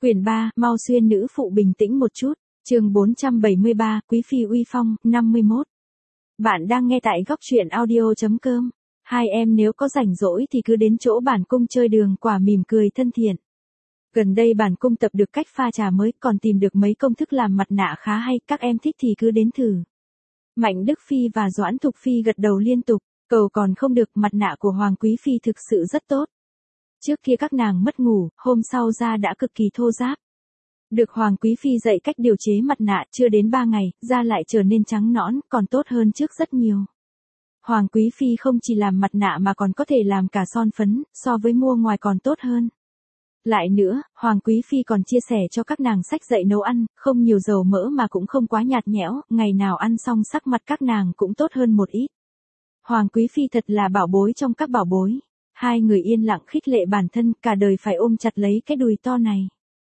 Quyển 3, mau xuyên nữ phụ bình tĩnh một chút. Chương 473, Quý phi uy phong, 51. Bạn đang nghe tại góc truyện audio.com. Hai em nếu có rảnh rỗi thì cứ đến chỗ bản cung chơi đường quả mỉm cười thân thiện. Gần đây bản cung tập được cách pha trà mới, còn tìm được mấy công thức làm mặt nạ khá hay, các em thích thì cứ đến thử. Mạnh Đức Phi và Doãn Thục Phi gật đầu liên tục, cầu còn không được, mặt nạ của Hoàng Quý Phi thực sự rất tốt. Trước kia các nàng mất ngủ, hôm sau da đã cực kỳ thô ráp. Được Hoàng Quý Phi dạy cách điều chế mặt nạ, chưa đến 3 ngày, da lại trở nên trắng nõn, còn tốt hơn trước rất nhiều. Hoàng Quý Phi không chỉ làm mặt nạ mà còn có thể làm cả son phấn, so với mua ngoài còn tốt hơn. Lại nữa, Hoàng Quý Phi còn chia sẻ cho các nàng sách dạy nấu ăn, không nhiều dầu mỡ mà cũng không quá nhạt nhẽo, ngày nào ăn xong sắc mặt các nàng cũng tốt hơn một ít. Hoàng Quý Phi thật là bảo bối trong các bảo bối. Hai người yên lặng khích lệ bản thân, cả đời phải ôm chặt lấy cái đùi to này.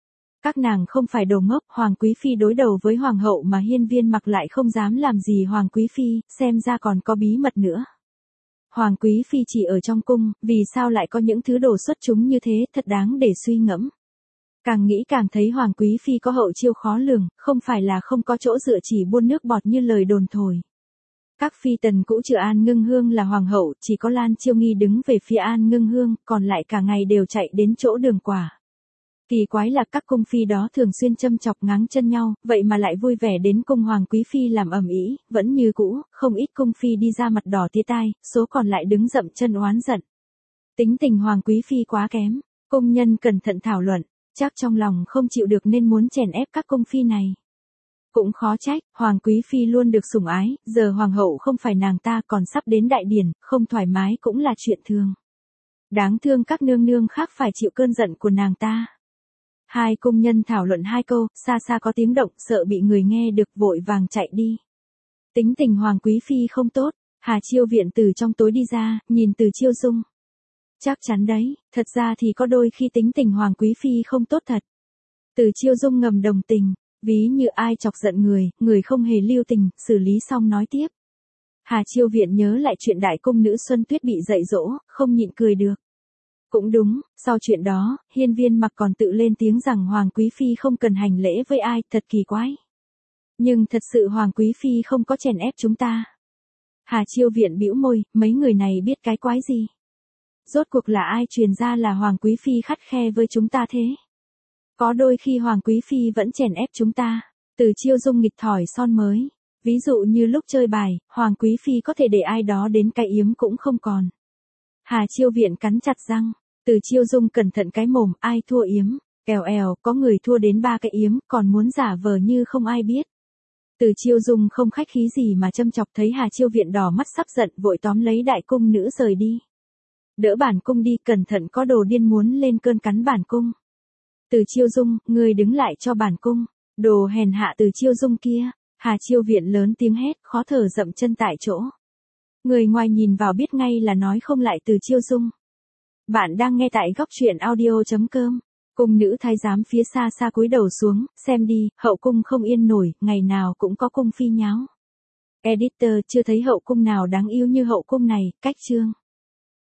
Các nàng không phải đồ ngốc, Hoàng Quý Phi đối đầu với Hoàng hậu mà Hiên Viên Mặc lại không dám làm gì Hoàng Quý Phi, xem ra còn có bí mật nữa. Hoàng Quý Phi chỉ ở trong cung, vì sao lại có những thứ đồ xuất chúng như thế, thật đáng để suy ngẫm. Càng nghĩ càng thấy Hoàng Quý Phi có hậu chiêu khó lường, không phải là không có chỗ dựa, chỉ buôn nước bọt như lời đồn thổi. Các phi tần cũ trừ An Ngưng Hương là hoàng hậu, chỉ có Lan Chiêu Nghi đứng về phía An Ngưng Hương, còn lại cả ngày đều chạy đến chỗ Đường Quả. Kỳ quái là các cung phi đó thường xuyên châm chọc ngáng chân nhau, vậy mà lại vui vẻ đến cung Hoàng Quý Phi làm ầm ĩ, vẫn như cũ, không ít cung phi đi ra mặt đỏ tía tai, số còn lại đứng dậm chân oán giận. Tính tình Hoàng Quý Phi quá kém, cung nhân cẩn thận thảo luận, chắc trong lòng không chịu được nên muốn chèn ép các cung phi này. Cũng khó trách, Hoàng Quý Phi luôn được sủng ái, giờ Hoàng hậu không phải nàng ta còn sắp đến đại điển, không thoải mái cũng là chuyện thường. Đáng thương các nương nương khác phải chịu cơn giận của nàng ta. Hai cung nhân thảo luận hai câu, xa xa có tiếng động, sợ bị người nghe được vội vàng chạy đi. Tính tình Hoàng Quý Phi không tốt, Hà Chiêu Viện từ trong tối đi ra, nhìn Từ Chiêu Dung. Chắc chắn đấy, thật ra thì có đôi khi tính tình Hoàng Quý Phi không tốt thật. Từ Chiêu Dung ngầm đồng tình. Ví như ai chọc giận người không hề lưu tình, xử lý xong nói tiếp. Hà Chiêu Viện nhớ lại chuyện đại cung nữ Xuân Tuyết bị dạy dỗ, không nhịn cười được. Cũng đúng, sau chuyện đó, Hiên Viên Mặc còn tự lên tiếng rằng Hoàng Quý Phi không cần hành lễ với ai, thật kỳ quái. Nhưng thật sự Hoàng Quý Phi không có chèn ép chúng ta. Hà Chiêu Viện bĩu môi, mấy người này biết cái quái gì. Rốt cuộc là ai truyền ra là Hoàng Quý Phi khắt khe với chúng ta thế? Có đôi khi Hoàng Quý Phi vẫn chèn ép chúng ta. Từ Chiêu Dung nghịch thỏi son mới. Ví dụ như lúc chơi bài, Hoàng Quý Phi có thể để ai đó đến cái yếm cũng không còn. Hà Chiêu Viện cắn chặt răng. Từ Chiêu Dung cẩn thận cái mồm, ai thua yếm. Èo èo, có người thua đến 3 cái yếm, còn muốn giả vờ như không ai biết. Từ Chiêu Dung không khách khí gì mà châm chọc, thấy Hà Chiêu Viện đỏ mắt sắp giận, vội tóm lấy đại cung nữ rời đi. Đỡ bản cung đi, cẩn thận có đồ điên muốn lên cơn cắn bản cung. Từ Chiêu Dung, ngươi đứng lại cho bản cung. Đồ hèn hạ Từ Chiêu Dung kia. Hà Chiêu Viện lớn tiếng hét, khó thở dậm chân tại chỗ. Người ngoài nhìn vào biết ngay là nói không lại Từ Chiêu Dung. Bạn đang nghe tại góc truyện audio.com. Cung nữ thái giám phía xa xa cúi đầu xuống, xem đi, hậu cung không yên nổi, ngày nào cũng có cung phi nháo. Editor chưa thấy hậu cung nào đáng yêu như hậu cung này, cách chương.